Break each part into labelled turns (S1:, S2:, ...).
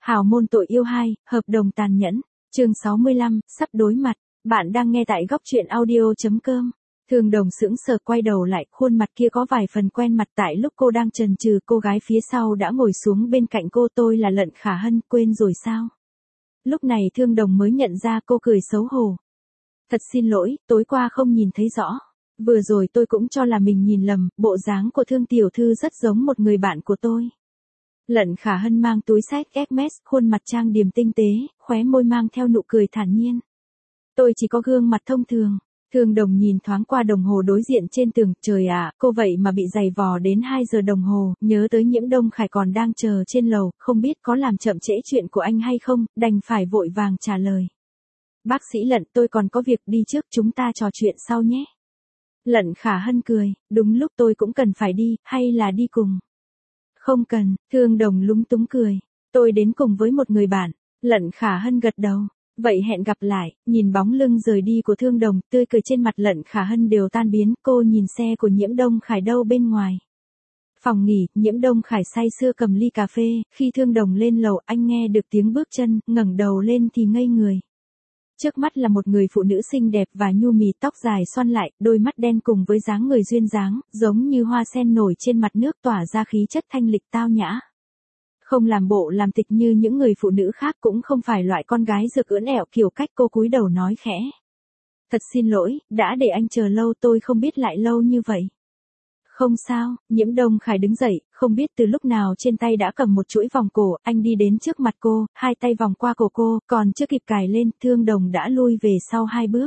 S1: Hào môn tội yêu 2, hợp đồng tàn nhẫn, chương 65, sắp đối mặt, bạn đang nghe tại góc truyện audio.com. Thương Đồng sững sờ quay đầu lại, khuôn mặt kia có vài phần quen mặt tại lúc cô đang chần chừ, cô gái phía sau đã ngồi xuống bên cạnh cô. Tôi là Lận Khả Hân, quên rồi sao? Lúc này Thương Đồng mới nhận ra, cô cười xấu hổ. Thật xin lỗi, tối qua không nhìn thấy rõ. Vừa rồi tôi cũng cho là mình nhìn lầm, bộ dáng của Thương tiểu thư rất giống một người bạn của tôi. Lận Khả Hân mang túi xách Hermes, khuôn mặt trang điểm tinh tế, khóe môi mang theo nụ cười thản nhiên. Tôi chỉ có gương mặt thông thường. Thương Đồng nhìn thoáng qua đồng hồ đối diện trên tường, trời ạ, cô vậy mà bị giày vò đến 2 giờ đồng hồ, nhớ tới Nhiễm Đông Khải còn đang chờ trên lầu, không biết có làm chậm trễ chuyện của anh hay không, đành phải vội vàng trả lời. Bác sĩ Lận, tôi còn có việc đi trước, chúng ta trò chuyện sau nhé. Lận Khả Hân cười, đúng lúc tôi cũng cần phải đi, hay là đi cùng? Không cần, Thương Đồng lúng túng cười, tôi đến cùng với một người bạn. Lận Khả Hân gật đầu, vậy hẹn gặp lại. Nhìn bóng lưng rời đi của Thương Đồng, tươi cười trên mặt Lận Khả Hân đều tan biến. Cô nhìn xe của Nhiễm Đông Khải đâu bên ngoài phòng nghỉ. Nhiễm Đông Khải say sưa cầm ly cà phê, khi Thương Đồng lên lầu anh nghe được tiếng bước chân, ngẩng đầu lên thì ngây người. Trước mắt là một người phụ nữ xinh đẹp và nhu mì, tóc dài xoăn lại, đôi mắt đen cùng với dáng người duyên dáng, giống như hoa sen nổi trên mặt nước, tỏa ra khí chất thanh lịch tao nhã. Không làm bộ làm tịch như những người phụ nữ khác, cũng không phải loại con gái rực ưỡn ẹo kiểu cách. Cô cúi đầu nói khẽ. Thật xin lỗi, đã để anh chờ lâu, tôi không biết lại lâu như vậy. Không sao, Nhiễm Đông Khải đứng dậy, không biết từ lúc nào trên tay đã cầm một chuỗi vòng cổ, anh đi đến trước mặt cô, hai tay vòng qua cổ cô, còn chưa kịp cài lên, Thương Đồng đã lui về sau 2 bước.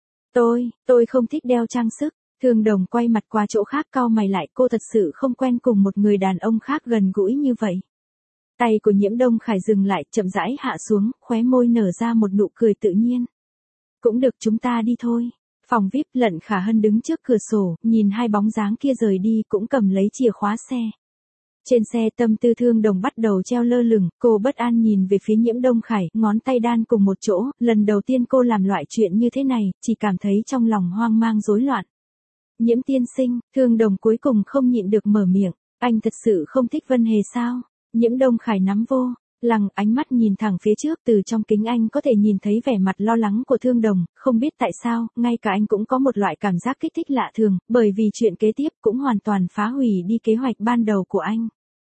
S1: Tôi không thích đeo trang sức. Thương Đồng quay mặt qua chỗ khác, cau mày lại, cô thật sự không quen cùng một người đàn ông khác gần gũi như vậy. Tay của Nhiễm Đông Khải dừng lại, chậm rãi hạ xuống, khóe môi nở ra một nụ cười tự nhiên. Cũng được, chúng ta đi thôi. Phòng VIP. Lận Khả Hân đứng trước cửa sổ, nhìn hai bóng dáng kia rời đi, cũng cầm lấy chìa khóa xe. Trên xe tâm tư Thương Đồng bắt đầu treo lơ lửng, cô bất an nhìn về phía Nhiễm Đông Khải, ngón tay đan cùng một chỗ, lần đầu tiên cô làm loại chuyện như thế này, chỉ cảm thấy trong lòng hoang mang rối loạn. Nhiễm tiên sinh, Thương Đồng cuối cùng không nhịn được mở miệng, anh thật sự không thích Vân Hề sao? Nhiễm Đông Khải nắm vô lăng, ánh mắt nhìn thẳng phía trước, từ trong kính anh có thể nhìn thấy vẻ mặt lo lắng của Thương Đồng, không biết tại sao, ngay cả anh cũng có một loại cảm giác kích thích lạ thường, bởi vì chuyện kế tiếp cũng hoàn toàn phá hủy đi kế hoạch ban đầu của anh.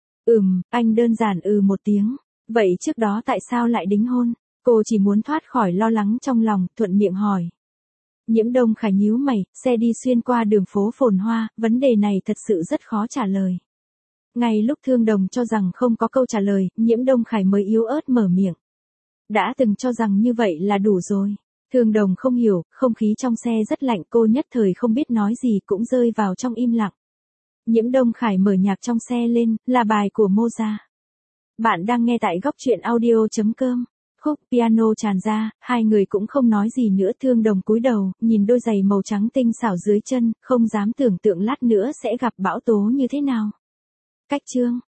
S1: Anh đơn giản một tiếng, vậy trước đó tại sao lại đính hôn? Cô chỉ muốn thoát khỏi lo lắng trong lòng, thuận miệng hỏi. Nhiễm Đông Khải nhíu mày, xe đi xuyên qua đường phố phồn hoa, vấn đề này thật sự rất khó trả lời. Ngay lúc Thương Đồng cho rằng không có câu trả lời, Nhiễm Đông Khải mới yếu ớt mở miệng. Đã từng cho rằng như vậy là đủ rồi. Thương Đồng không hiểu, không khí trong xe rất lạnh, cô nhất thời không biết nói gì, cũng rơi vào trong im lặng. Nhiễm Đông Khải mở nhạc trong xe lên, là bài của Mozart. Bạn đang nghe tại góc truyện audio.com. Khúc piano tràn ra, hai người cũng không nói gì nữa. Thương Đồng cúi đầu, nhìn đôi giày màu trắng tinh xảo dưới chân, không dám tưởng tượng lát nữa sẽ gặp bão tố như thế nào. Cách chương